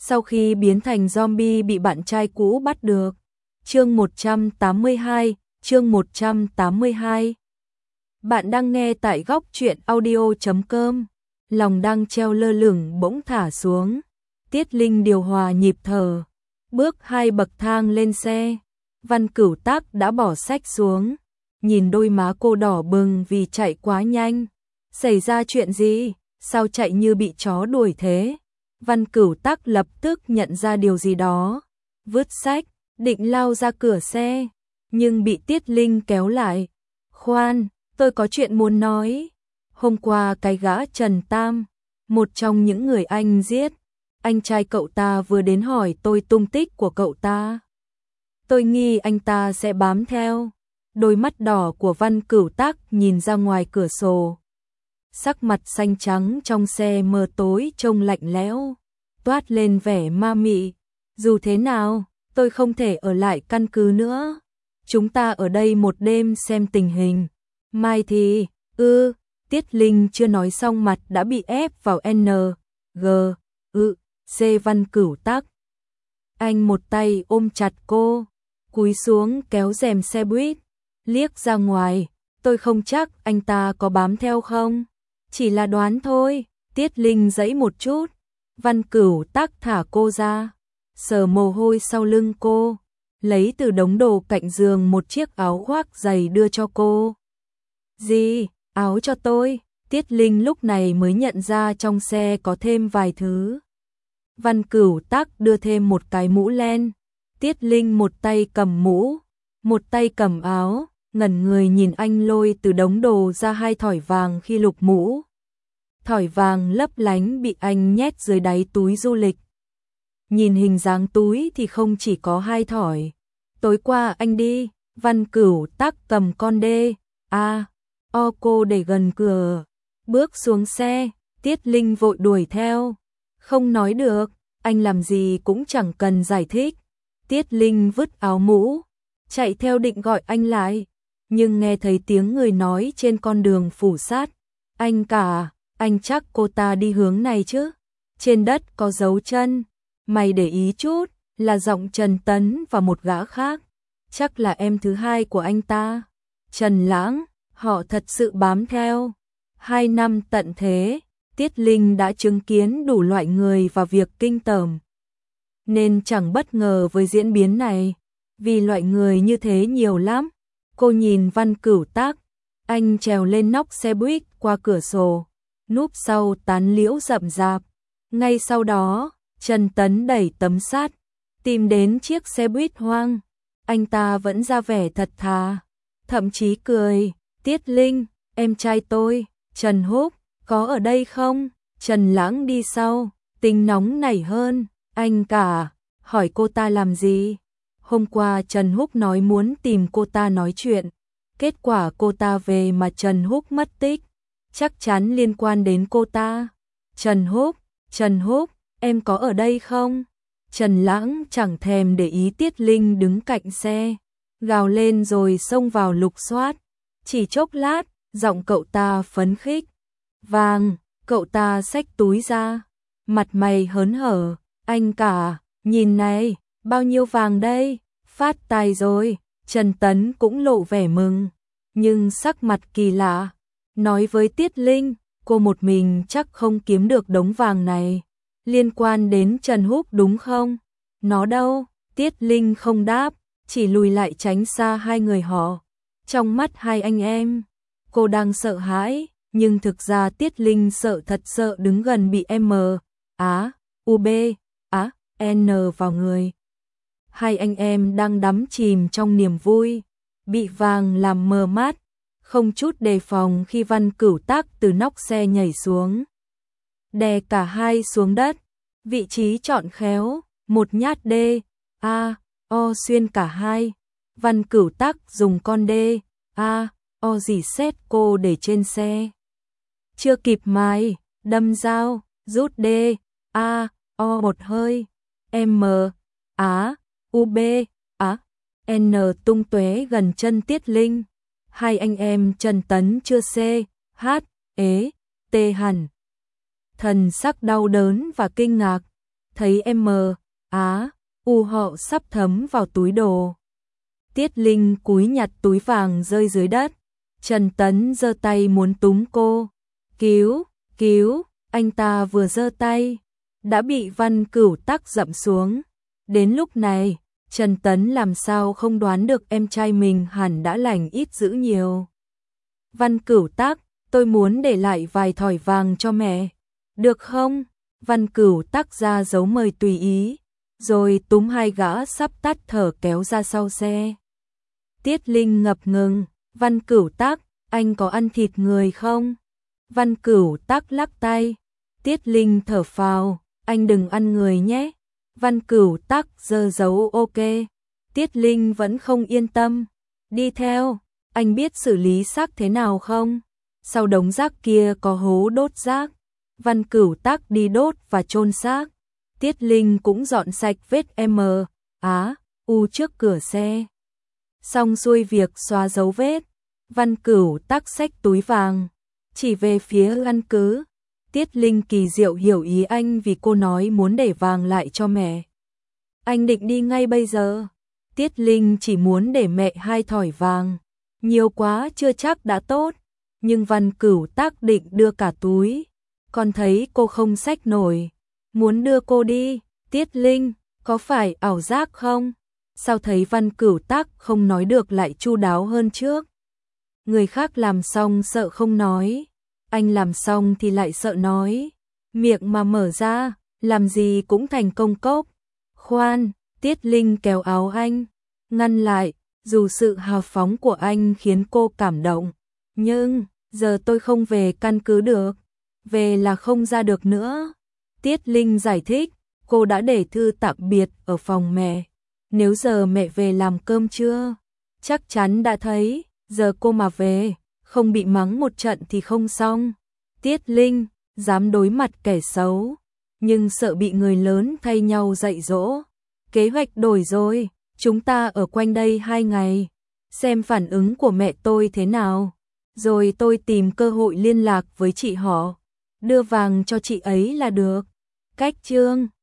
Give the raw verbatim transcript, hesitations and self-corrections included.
sau khi biến thành zombie bị bạn trai cũ bắt được. Chương một trăm tám mươi hai, chương một trăm tám mươi hai. Bạn đang nghe tại góc truyện audio chấm com. Lòng đang treo lơ lửng bỗng thả xuống. Tiết Linh điều hòa nhịp thở, bước hai bậc thang lên xe. Văn Cửu Tác đã bỏ sách xuống, nhìn đôi má cô đỏ bừng vì chạy quá nhanh. Xảy ra chuyện gì? Sao chạy như bị chó đuổi thế? Văn Cửu Tác lập tức nhận ra điều gì đó, vứt sách, định lao ra cửa xe, nhưng bị Tiết Linh kéo lại. Khoan, tôi có chuyện muốn nói. Hôm qua cái gã Trần Tam, một trong những người anh giết, anh trai cậu ta vừa đến hỏi tôi tung tích của cậu ta. Tôi nghi anh ta sẽ bám theo. Đôi mắt đỏ của Văn Cửu Tác nhìn ra ngoài cửa sổ. Sắc mặt xanh trắng trong xe mờ tối trông lạnh lẽo, toát lên vẻ ma mị. Dù thế nào, tôi không thể ở lại căn cứ nữa. Chúng ta ở đây một đêm xem tình hình. Mai thì, ư, Tiết Linh chưa nói xong mặt đã bị ép vào N, G, ư, C. Văn Cửu Tác. Anh một tay ôm chặt cô, cúi xuống kéo rèm xe buýt, liếc ra ngoài. Tôi không chắc anh ta có bám theo không? Chỉ là đoán thôi. Tiết Linh giãy một chút. Văn Cửu Tác thả cô ra, sờ mồ hôi sau lưng cô, lấy từ đống đồ cạnh giường một chiếc áo khoác dày đưa cho cô. Gì? Áo cho tôi? Tiết Linh lúc này mới nhận ra trong xe có thêm vài thứ. Văn Cửu Tác đưa thêm một cái mũ len. Tiết Linh một tay cầm mũ, một tay cầm áo, ngẩn người nhìn anh lôi từ đống đồ ra hai thỏi vàng khi lục mũ. Thỏi vàng lấp lánh bị anh nhét dưới đáy túi du lịch. Nhìn hình dáng túi thì không chỉ có hai thỏi. Tối qua anh đi, Văn Cửu Tác cầm con đê, a, o cô để gần cửa, bước xuống xe. Tiết Linh vội đuổi theo. Không nói được, anh làm gì cũng chẳng cần giải thích. Tiết Linh vứt áo mũ, chạy theo định gọi anh lại, nhưng nghe thấy tiếng người nói trên con đường phủ sát. Anh cả, anh chắc cô ta đi hướng này chứ? Trên đất có dấu chân. Mày để ý chút, là giọng Trần Tấn và một gã khác. Chắc là em thứ hai của anh ta. Trần Lãng, họ thật sự bám theo. Hai năm tận thế, Tiết Linh đã chứng kiến đủ loại người và việc kinh tởm, nên chẳng bất ngờ với diễn biến này, vì loại người như thế nhiều lắm. Cô nhìn Văn Cửu Tác, anh trèo lên nóc xe buýt qua cửa sổ, núp sau tán liễu rậm rạp. Ngay sau đó, Trần Tấn đẩy tấm sắt, tìm đến chiếc xe buýt hoang. Anh ta vẫn ra vẻ thật thà, thậm chí cười. Tiết Linh, em trai tôi, Trần Húc, có ở đây không? Trần Lãng đi sau, tính nóng nảy hơn. Anh cả, hỏi cô ta làm gì? Hôm qua Trần Húc nói muốn tìm cô ta nói chuyện. Kết quả cô ta về mà Trần Húc mất tích. Chắc chắn liên quan đến cô ta. Trần Húc, Trần Húc, em có ở đây không? Trần Lãng chẳng thèm để ý Tiết Linh đứng cạnh xe, gào lên rồi xông vào lục soát. Chỉ chốc lát, giọng cậu ta phấn khích. Vàng, cậu ta xách túi ra, mặt mày hớn hở. Anh cả, nhìn này, bao nhiêu vàng đây? Phát tài rồi. Trần Tấn cũng lộ vẻ mừng, nhưng sắc mặt kỳ lạ. Nói với Tiết Linh, cô một mình chắc không kiếm được đống vàng này. Liên quan đến Trần Húc đúng không? Nó đâu? Tiết Linh không đáp, chỉ lùi lại tránh xa hai người họ. Trong mắt hai anh em, cô đang sợ hãi, nhưng thực ra Tiết Linh sợ thật sợ đứng gần bị M, Á, U, B, Á, N vào người. Hai anh em đang đắm chìm trong niềm vui, bị vàng làm mờ mắt, không chút đề phòng khi Văn Cửu Tác từ nóc xe nhảy xuống, đè cả hai xuống đất. Vị trí chọn khéo, một nhát D, A, O xuyên cả hai. Văn Cửu Tác dùng con D, A, O dì xét cô để trên xe. Chưa kịp mài, đâm dao, rút D, A, O một hơi. M, Á, U, B, Á, N tung tóe gần chân Tiết Linh. Hai anh em Trần Tấn chưa C, H, ế, T hẳn. Thần sắc đau đớn và kinh ngạc. thấy em á, u họ sắp thấm vào túi đồ. Tiết Linh cúi nhặt túi vàng rơi dưới đất, Trần Tấn giơ tay muốn túm cô. Cứu, cứu, anh ta vừa giơ tay, đã bị Văn Cửu Tắc dậm xuống. Đến lúc này, Trần Tấn làm sao không đoán được em trai mình hẳn đã lành ít dữ nhiều. Văn Cửu Tắc, tôi muốn để lại vài thỏi vàng cho mẹ. Được không? Văn Cửu Tắc ra dấu mời tùy ý, rồi túm hai gã sắp tắt thở kéo ra sau xe. Tiết Linh ngập ngừng, Văn Cửu Tắc, anh có ăn thịt người không? Văn Cửu Tắc lắc tay. Tiết Linh thở phào, anh đừng ăn người nhé. Văn Cửu Tắc giơ dấu ok. Tiết Linh vẫn không yên tâm. Đi theo, anh biết xử lý xác thế nào không? Sau đống rác kia có hố đốt rác. Văn Cửu Tắc đi đốt và chôn xác. Tiết Linh cũng dọn sạch vết M, á, u trước cửa xe. Xong xuôi việc xóa dấu vết, Văn Cửu Tắc xách túi vàng, chỉ về phía căn cứ. Tiết Linh kỳ diệu hiểu ý anh vì cô nói muốn để vàng lại cho mẹ. Anh định đi ngay bây giờ. Tiết Linh chỉ muốn để mẹ hai thỏi vàng, nhiều quá chưa chắc đã tốt, nhưng Văn Cửu Tắc định đưa cả túi, còn thấy cô không xách nổi, muốn đưa cô đi. Tiết Linh, có phải ảo giác không? Sao thấy Văn Cửu Tắc không nói được lại chu đáo hơn trước? Người khác làm xong sợ không nói, anh làm xong thì lại sợ nói, miệng mà mở ra, làm gì cũng thành công cốc. Khoan, Tiết Linh kéo áo anh, ngăn lại, dù sự hào phóng của anh khiến cô cảm động, nhưng giờ tôi không về căn cứ được, về là không ra được nữa. Tiết Linh giải thích, cô đã để thư tạm biệt ở phòng mẹ, nếu giờ mẹ về làm cơm trưa, chắc chắn đã thấy, giờ cô mà về, không bị mắng một trận thì không xong. Tiết Linh, dám đối mặt kẻ xấu, nhưng sợ bị người lớn thay nhau dạy dỗ. Kế hoạch đổi rồi, chúng ta ở quanh đây hai ngày, xem phản ứng của mẹ tôi thế nào, rồi tôi tìm cơ hội liên lạc với chị họ, đưa vàng cho chị ấy là được. Cách chương